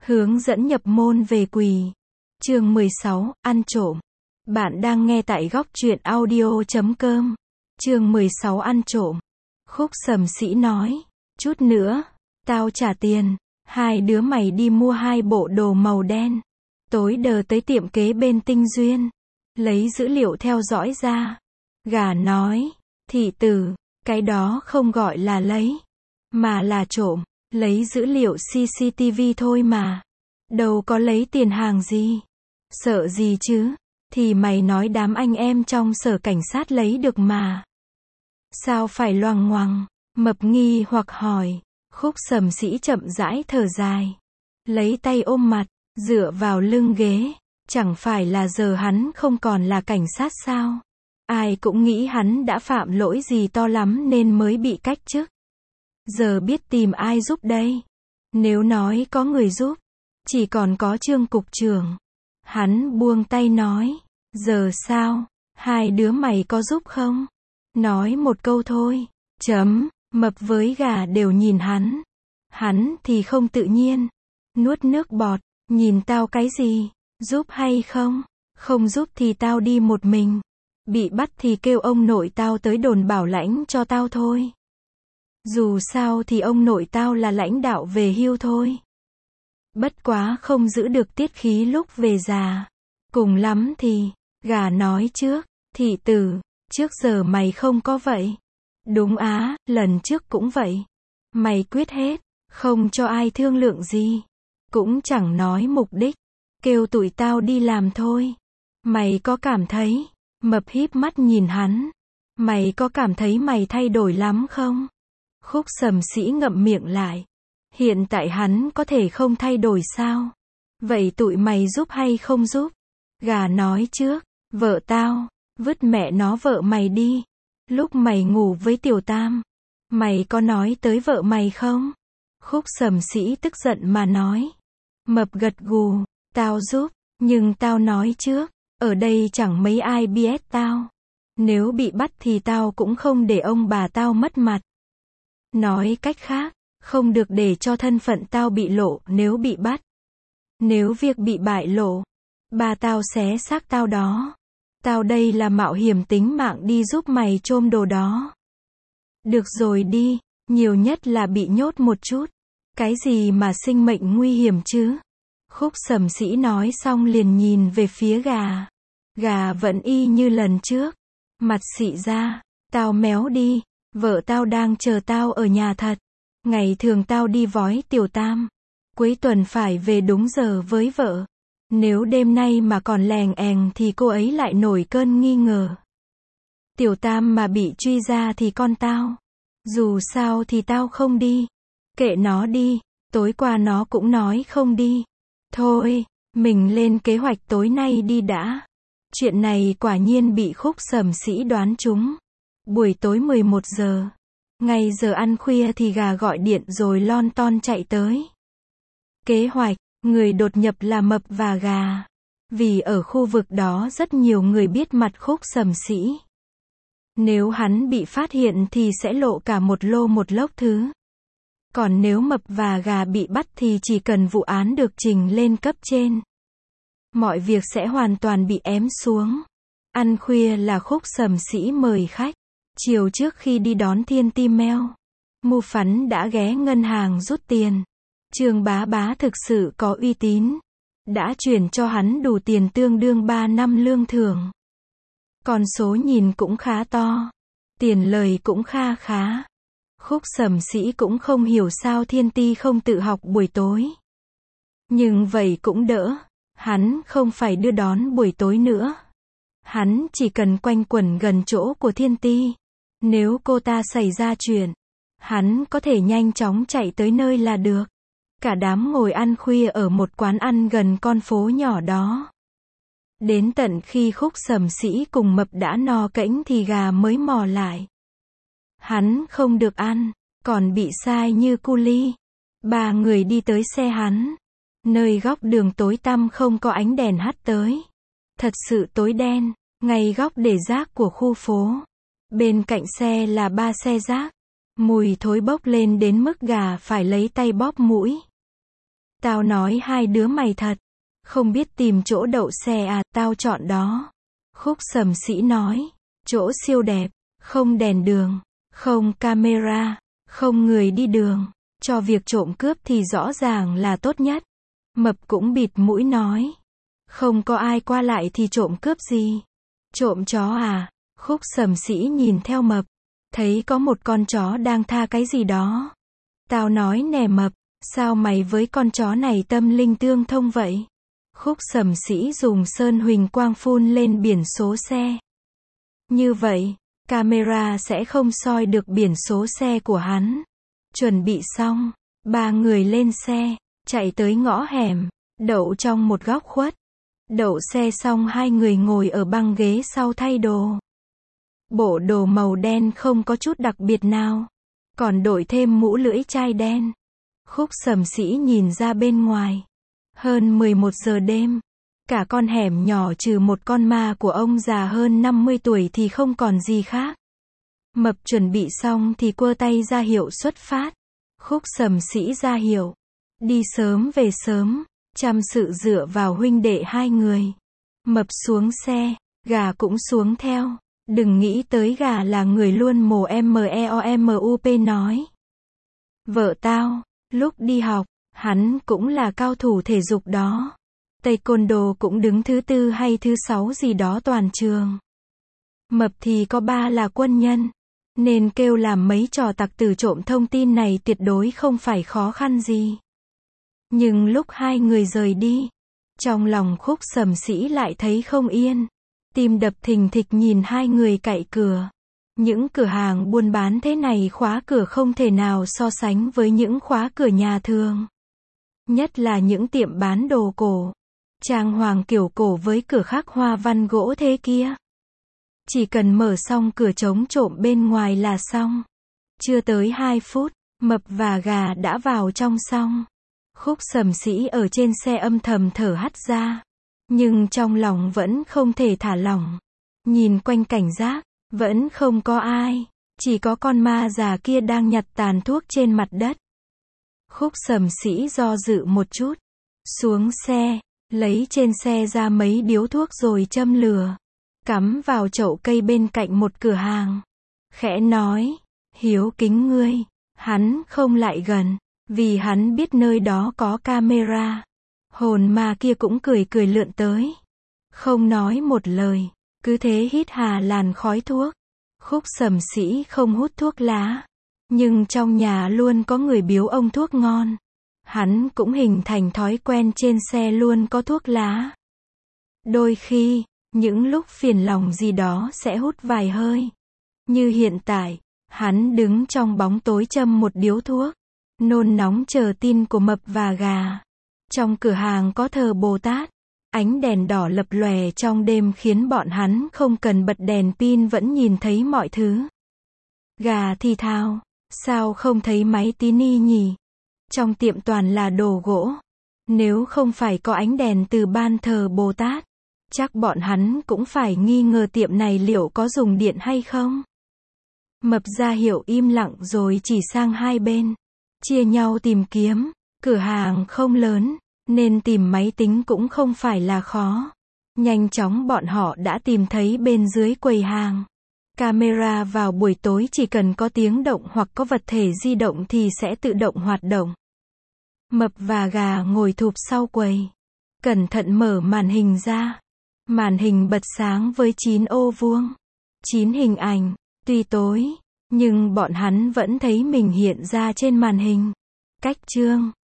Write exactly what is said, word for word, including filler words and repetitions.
Hướng dẫn nhập môn về quỳ. Chương mười sáu, ăn trộm. Bạn đang nghe tại góc truyện audio chấm com. Chương mười sáu ăn trộm. Khúc Sầm Sĩ nói, chút nữa, tao trả tiền, hai đứa mày đi mua hai bộ đồ màu đen. Tối đờ tới tiệm kế bên Tinh Duyên, lấy dữ liệu theo dõi ra. Gà nói, thị tử, cái đó không gọi là lấy, mà là trộm, lấy dữ liệu xê xê tê vê thôi mà. Đâu có lấy tiền hàng gì. Sợ gì chứ, thì mày nói đám anh em trong sở cảnh sát lấy được mà. Sao phải loằng ngoằng, Mập nghi hoặc hỏi. Khúc Sầm Sĩ chậm rãi thở dài, lấy tay ôm mặt, dựa vào lưng ghế. Chẳng phải là giờ hắn không còn là cảnh sát sao? Ai cũng nghĩ hắn đã phạm lỗi gì to lắm nên mới bị cách chức. Giờ biết tìm ai giúp đây? Nếu nói có người giúp, chỉ còn có Trương cục trưởng. Hắn buông tay nói, giờ sao? Hai đứa mày có giúp không? Nói một câu thôi. Chấm. Mập với Gà đều nhìn hắn. Hắn thì không tự nhiên, nuốt nước bọt. Nhìn tao cái gì? Giúp hay không? Không giúp thì tao đi một mình. Bị bắt thì kêu ông nội tao tới đồn bảo lãnh cho tao thôi. Dù sao thì ông nội tao là lãnh đạo về hưu thôi. Bất quá không giữ được tiết khí lúc về già. Cùng lắm thì, Gà nói trước, thị tử, trước giờ mày không có vậy. Đúng á, lần trước cũng vậy. Mày quyết hết, không cho ai thương lượng gì. Cũng chẳng nói mục đích, kêu tụi tao đi làm thôi. Mày có cảm thấy, Mập híp mắt nhìn hắn, mày có cảm thấy mày thay đổi lắm không? Khúc Sầm Sĩ ngậm miệng lại. Hiện tại hắn có thể không thay đổi sao? Vậy tụi mày giúp hay không giúp? Gà nói trước, vợ tao, vứt mẹ nó vợ mày đi. Lúc mày ngủ với Tiểu Tam, mày có nói tới vợ mày không? Khúc Sầm Sĩ tức giận mà nói. Mập gật gù, tao giúp, nhưng tao nói trước, ở đây chẳng mấy ai biết tao. Nếu bị bắt thì tao cũng không để ông bà tao mất mặt. Nói cách khác, không được để cho thân phận tao bị lộ nếu bị bắt. Nếu việc bị bại lộ, bà tao xé xác tao đó. Tao đây là mạo hiểm tính mạng đi giúp mày chôm đồ đó. Được rồi đi, nhiều nhất là bị nhốt một chút. Cái gì mà sinh mệnh nguy hiểm chứ? Khúc Sầm Sĩ nói xong liền nhìn về phía Gà. Gà vẫn y như lần trước. Mặt xị ra, tao méo đi, vợ tao đang chờ tao ở nhà thật. Ngày thường tao đi vói Tiểu Tam. Cuối tuần phải về đúng giờ với vợ. Nếu đêm nay mà còn lèng èng thì cô ấy lại nổi cơn nghi ngờ. Tiểu Tam mà bị truy ra thì con tao. Dù sao thì tao không đi. Kệ nó đi, tối qua nó cũng nói không đi. Thôi, mình lên kế hoạch tối nay đi đã. Chuyện này quả nhiên bị Khúc Sầm Sĩ đoán trúng. Buổi tối mười một giờ, ngay giờ ăn khuya thì Gà gọi điện rồi lon ton chạy tới. Kế hoạch, người đột nhập là Mập và Gà. Vì ở khu vực đó rất nhiều người biết mặt Khúc Sầm Sĩ. Nếu hắn bị phát hiện thì sẽ lộ cả một lô một lốc thứ. Còn nếu Mập và Gà bị bắt thì chỉ cần vụ án được trình lên cấp trên, mọi việc sẽ hoàn toàn bị ém xuống. Ăn khuya là Khúc Sầm Sĩ mời khách. Chiều trước khi đi đón Thiên Ti Meo, Mu Phắn đã ghé ngân hàng rút tiền. Trương Bá Bá thực sự có uy tín, đã chuyển cho hắn đủ tiền tương đương ba năm lương thưởng. Con số nhìn cũng khá to, tiền lời cũng kha khá. Khúc Sầm Sĩ cũng không hiểu sao Thiên Ti không tự học buổi tối. Nhưng vậy cũng đỡ, hắn không phải đưa đón buổi tối nữa. Hắn chỉ cần quanh quẩn gần chỗ của Thiên Ti. Nếu cô ta xảy ra chuyện, hắn có thể nhanh chóng chạy tới nơi là được. Cả đám ngồi ăn khuya ở một quán ăn gần con phố nhỏ đó. Đến tận khi Khúc Sầm Sĩ cùng Mập đã no cẫng thì Gà mới mò lại. Hắn không được ăn, còn bị sai như cu li. Ba người đi tới xe hắn. Nơi góc đường tối tăm không có ánh đèn hắt tới. Thật sự tối đen, ngay góc để rác của khu phố. Bên cạnh xe là ba xe rác. Mùi thối bốc lên đến mức Gà phải lấy tay bóp mũi. Tao nói hai đứa mày thật. Không biết tìm chỗ đậu xe à, tao chọn đó. Khúc Sầm Sĩ nói. Chỗ siêu đẹp, không đèn đường, không camera, không người đi đường. Cho việc trộm cướp thì rõ ràng là tốt nhất. Mập cũng bịt mũi nói. Không có ai qua lại thì trộm cướp gì? Trộm chó à? Khúc Sầm Sĩ nhìn theo Mập. Thấy có một con chó đang tha cái gì đó. Tao nói nè Mập, sao mày với con chó này tâm linh tương thông vậy? Khúc Sầm Sĩ dùng sơn huỳnh quang phun lên biển số xe. Như vậy, camera sẽ không soi được biển số xe của hắn. Chuẩn bị xong, ba người lên xe, chạy tới ngõ hẻm, đậu trong một góc khuất. Đậu xe xong hai người ngồi ở băng ghế sau thay đồ. Bộ đồ màu đen không có chút đặc biệt nào. Còn đội thêm mũ lưỡi chai đen. Khúc Sầm Sĩ nhìn ra bên ngoài. Hơn mười một giờ đêm. Cả con hẻm nhỏ trừ một con ma của ông già hơn năm mươi tuổi thì không còn gì khác. Mập chuẩn bị xong thì quơ tay ra hiệu xuất phát. Khúc Sầm Sĩ ra hiệu. Đi sớm về sớm. Chăm sự dựa vào huynh đệ hai người. Mập xuống xe. Gà cũng xuống theo. Đừng nghĩ tới gà là người luôn mồ meomup nói. Vợ tao, lúc đi học, hắn cũng là cao thủ thể dục đó. Taekwondo cũng đứng thứ tư hay thứ sáu gì đó toàn trường. Mập thì có ba là quân nhân. Nên kêu làm mấy trò tặc tử trộm thông tin này tuyệt đối không phải khó khăn gì. Nhưng lúc hai người rời đi, trong lòng Khúc Sầm Sĩ lại thấy không yên. Tim đập thình thịch nhìn hai người cạy cửa. Những cửa hàng buôn bán thế này khóa cửa không thể nào so sánh với những khóa cửa nhà thường. Nhất là những tiệm bán đồ cổ. Trang hoàng kiểu cổ với cửa khắc hoa văn gỗ thế kia. Chỉ cần mở xong cửa chống trộm bên ngoài là xong. Chưa tới hai phút, Mập và gà đã vào trong xong. Khúc Sầm Sĩ ở trên xe âm thầm thở hắt ra. Nhưng trong lòng vẫn không thể thả lỏng. Nhìn quanh cảnh giác, vẫn không có ai. Chỉ có con ma già kia đang nhặt tàn thuốc trên mặt đất. Khúc Sầm Sĩ do dự một chút. Xuống xe, lấy trên xe ra mấy điếu thuốc rồi châm lửa. Cắm vào chậu cây bên cạnh một cửa hàng. Khẽ nói, hiếu kính ngươi. Hắn không lại gần, vì hắn biết nơi đó có camera. Hồn ma kia cũng cười cười lượn tới. Không nói một lời, cứ thế hít hà làn khói thuốc. Khúc Sầm Sĩ không hút thuốc lá. Nhưng trong nhà luôn có người biếu ông thuốc ngon. Hắn cũng hình thành thói quen trên xe luôn có thuốc lá. Đôi khi, những lúc phiền lòng gì đó sẽ hút vài hơi. Như hiện tại, hắn đứng trong bóng tối châm một điếu thuốc. Nôn nóng chờ tin của Mập và gà. Trong cửa hàng có thờ Bồ Tát. Ánh đèn đỏ lập lòe trong đêm khiến bọn hắn không cần bật đèn pin vẫn nhìn thấy mọi thứ. Gà thì thào, sao không thấy máy tini nhỉ? Trong tiệm toàn là đồ gỗ. Nếu không phải có ánh đèn từ ban thờ Bồ Tát, chắc bọn hắn cũng phải nghi ngờ tiệm này liệu có dùng điện hay không. Mập ra hiệu im lặng rồi chỉ sang hai bên. Chia nhau tìm kiếm. Cửa hàng không lớn, nên tìm máy tính cũng không phải là khó. Nhanh chóng bọn họ đã tìm thấy bên dưới quầy hàng. Camera vào buổi tối chỉ cần có tiếng động hoặc có vật thể di động thì sẽ tự động hoạt động. Mập và gà ngồi thụp sau quầy. Cẩn thận mở màn hình ra. Màn hình bật sáng với chín ô vuông. chín hình ảnh. Tuy tối, nhưng bọn hắn vẫn thấy mình hiện ra trên màn hình. Cách chương